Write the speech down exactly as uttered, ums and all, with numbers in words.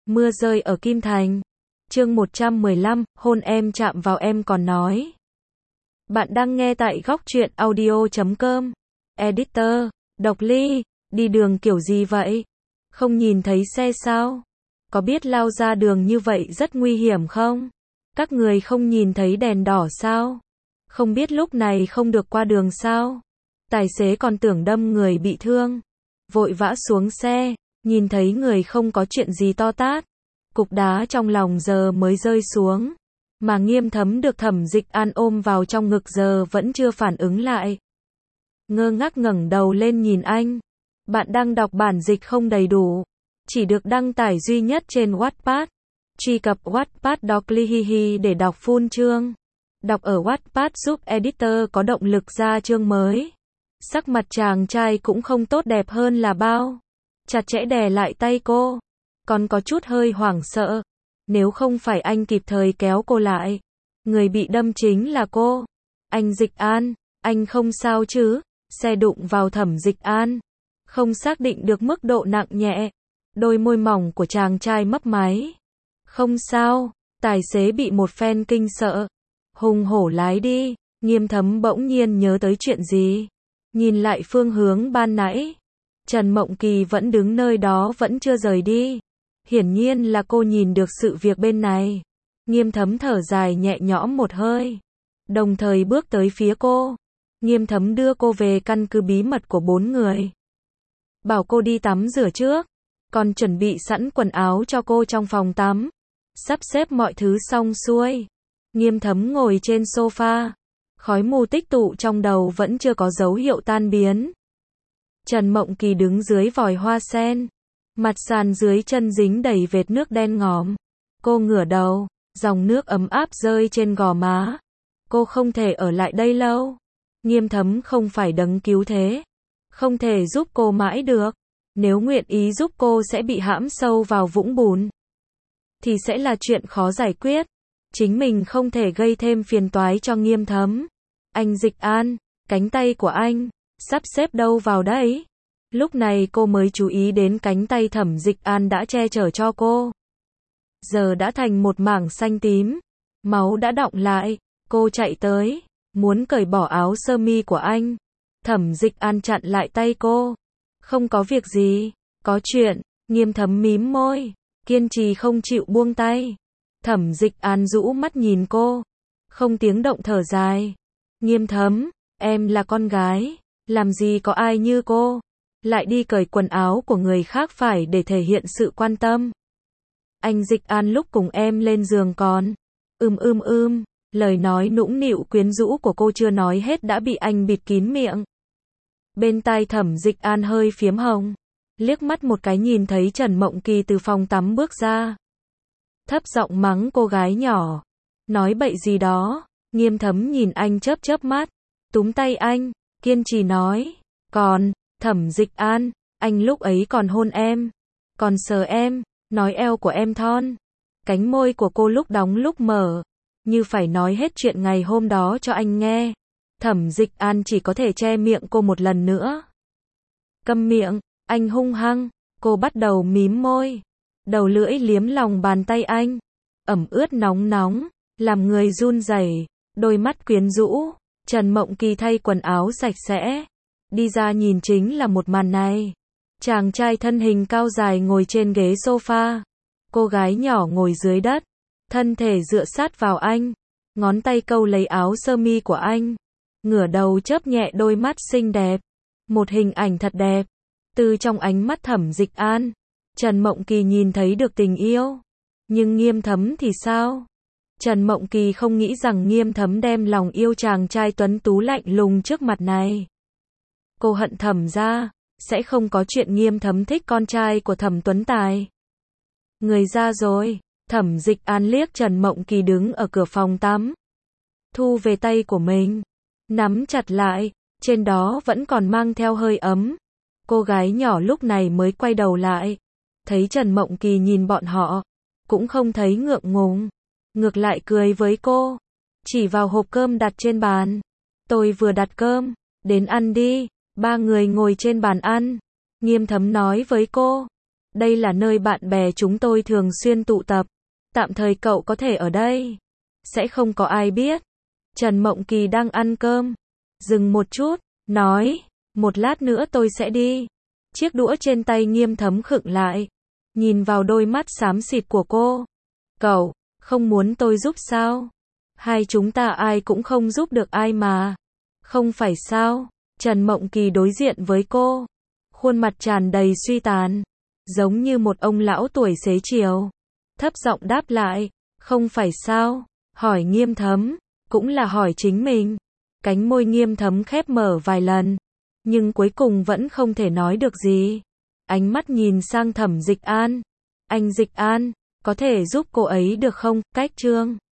Mưa rơi ở Kim Thành. Chương một trăm mười lăm, hôn em chạm vào em còn nói. Bạn đang nghe tại góc truyện audio chấm com. Editor, Độc Ly, đi đường kiểu gì vậy? Không nhìn thấy xe sao? Có biết lao ra đường như vậy rất nguy hiểm không? Các người không nhìn thấy đèn đỏ sao? Không biết lúc này không được qua đường sao? Tài xế còn tưởng đâm người bị thương. Vội vã xuống xe, nhìn thấy người không có chuyện gì to tát. Cục đá trong lòng giờ mới rơi xuống. Mà Nghiêm Thấm được Thẩm Dịch An ôm vào trong ngực giờ vẫn chưa phản ứng lại. Ngơ ngác ngẩng đầu lên nhìn anh. Bạn đang đọc bản dịch không đầy đủ. Chỉ được đăng tải duy nhất trên Wattpad. Truy cập Wattpad Độc Ly Hihi để đọc full chương. Đọc ở Wattpad giúp editor có động lực ra chương mới. Sắc mặt chàng trai cũng không tốt đẹp hơn là bao. Chặt chẽ đè lại tay cô. Còn có chút hơi hoảng sợ. Nếu không phải anh kịp thời kéo cô lại. Người bị đâm chính là cô. Anh Dịch An, anh không sao chứ? Xe đụng vào Thẩm Dịch An. Không xác định được mức độ nặng nhẹ. Đôi môi mỏng của chàng trai mấp máy. Không sao, tài xế bị một phen kinh sợ. Hùng hổ lái đi. Nghiêm Thấm bỗng nhiên nhớ tới chuyện gì. Nhìn lại phương hướng ban nãy. Trần Mộng Kỳ vẫn đứng nơi đó vẫn chưa rời đi. Hiển nhiên là cô nhìn được sự việc bên này. Nghiêm Thấm thở dài nhẹ nhõm một hơi. Đồng thời bước tới phía cô. Nghiêm Thấm đưa cô về căn cứ bí mật của bốn người. Bảo cô đi tắm rửa trước. Còn chuẩn bị sẵn quần áo cho cô trong phòng tắm. Sắp xếp mọi thứ xong xuôi. Nghiêm Thấm ngồi trên sofa. Khói mù tích tụ trong đầu vẫn chưa có dấu hiệu tan biến. Trần Mộng Kỳ đứng dưới vòi hoa sen. Mặt sàn dưới chân dính đầy vệt nước đen ngòm. Cô ngửa đầu, dòng nước ấm áp rơi trên gò má. Cô không thể ở lại đây lâu. Nghiêm Thấm không phải đấng cứu thế. Không thể giúp cô mãi được. Nếu nguyện ý giúp cô sẽ bị hãm sâu vào vũng bùn. Thì sẽ là chuyện khó giải quyết. Chính mình không thể gây thêm phiền toái cho Nghiêm Thấm. Anh Dịch An, cánh tay của anh, sắp xếp đâu vào đấy? Lúc này cô mới chú ý đến cánh tay Thẩm Dịch An đã che chở cho cô. Giờ đã thành một mảng xanh tím. Máu đã đọng lại. Cô chạy tới, muốn cởi bỏ áo sơ mi của anh. Thẩm Dịch An chặn lại tay cô. Không có việc gì, có chuyện. Nghiêm Thấm mím môi, kiên trì không chịu buông tay. Thẩm Dịch An rũ mắt nhìn cô, không tiếng động thở dài. Nghiêm Thấm, em là con gái, làm gì có ai như cô, lại đi cởi quần áo của người khác phải để thể hiện sự quan tâm. Anh Dịch An lúc cùng em lên giường còn, ưm ưm ưm, lời nói nũng nịu quyến rũ của cô chưa nói hết đã bị anh bịt kín miệng. Bên tai Thẩm Dịch An hơi phiếm hồng, liếc mắt một cái nhìn thấy Trần Mộng Kỳ từ phòng tắm bước ra. Thấp giọng mắng cô gái nhỏ, nói bậy gì đó. Nghiêm Thấm nhìn anh chớp chớp mắt, túm tay anh, kiên trì nói, còn, Thẩm Dịch An, anh lúc ấy còn hôn em, còn sờ em, nói eo của em thon. Cánh môi của cô lúc đóng lúc mở, như phải nói hết chuyện ngày hôm đó cho anh nghe. Thẩm Dịch An chỉ có thể che miệng cô một lần nữa. Câm miệng, anh hung hăng, cô bắt đầu mím môi. Đầu lưỡi liếm lòng bàn tay anh, ẩm ướt nóng nóng, làm người run rẩy, đôi mắt quyến rũ. Trần Mộng Kỳ thay quần áo sạch sẽ, đi ra nhìn chính là một màn này. Chàng trai thân hình cao dài ngồi trên ghế sofa, cô gái nhỏ ngồi dưới đất, thân thể dựa sát vào anh, ngón tay câu lấy áo sơ mi của anh, ngửa đầu chớp nhẹ đôi mắt xinh đẹp. Một hình ảnh thật đẹp. Từ trong ánh mắt Thẩm Dịch An, Trần Mộng Kỳ nhìn thấy được tình yêu. Nhưng Nghiêm Thấm thì sao? Trần Mộng Kỳ không nghĩ rằng Nghiêm Thấm đem lòng yêu chàng trai tuấn tú lạnh lùng trước mặt này. Cô hận Thẩm gia, sẽ không có chuyện Nghiêm Thấm thích con trai của Thẩm Tuấn Tài. Người ra rồi. Thẩm Dịch An liếc Trần Mộng Kỳ đứng ở cửa phòng tắm. Thu về tay của mình, nắm chặt lại, trên đó vẫn còn mang theo hơi ấm. Cô gái nhỏ lúc này mới quay đầu lại. Thấy Trần Mộng Kỳ nhìn bọn họ, cũng không thấy ngượng ngùng, ngược lại cười với cô, chỉ vào hộp cơm đặt trên bàn. Tôi vừa đặt cơm, đến ăn đi. Ba người ngồi trên bàn ăn. Nghiêm Thấm nói với cô, Đây là nơi bạn bè chúng tôi thường xuyên tụ tập. Tạm thời cậu có thể ở đây. Sẽ không có ai biết. Trần Mộng Kỳ đang ăn cơm. Dừng một chút, nói, một lát nữa tôi sẽ đi. Chiếc đũa trên tay Nghiêm Thấm khựng lại. Nhìn vào đôi mắt xám xịt của cô. Cậu, không muốn tôi giúp sao? Hai chúng ta ai cũng không giúp được ai mà. Không phải sao? Trần Mộng Kỳ đối diện với cô. Khuôn mặt tràn đầy suy tàn. Giống như một ông lão tuổi xế chiều. Thấp giọng đáp lại. Không phải sao? Hỏi Nghiêm Thấm. Cũng là hỏi chính mình. Cánh môi Nghiêm Thấm khép mở vài lần. Nhưng cuối cùng vẫn không thể nói được gì. Ánh mắt nhìn sang Thẩm Dịch An. Anh Dịch An, có thể giúp cô ấy được không? Cách Trương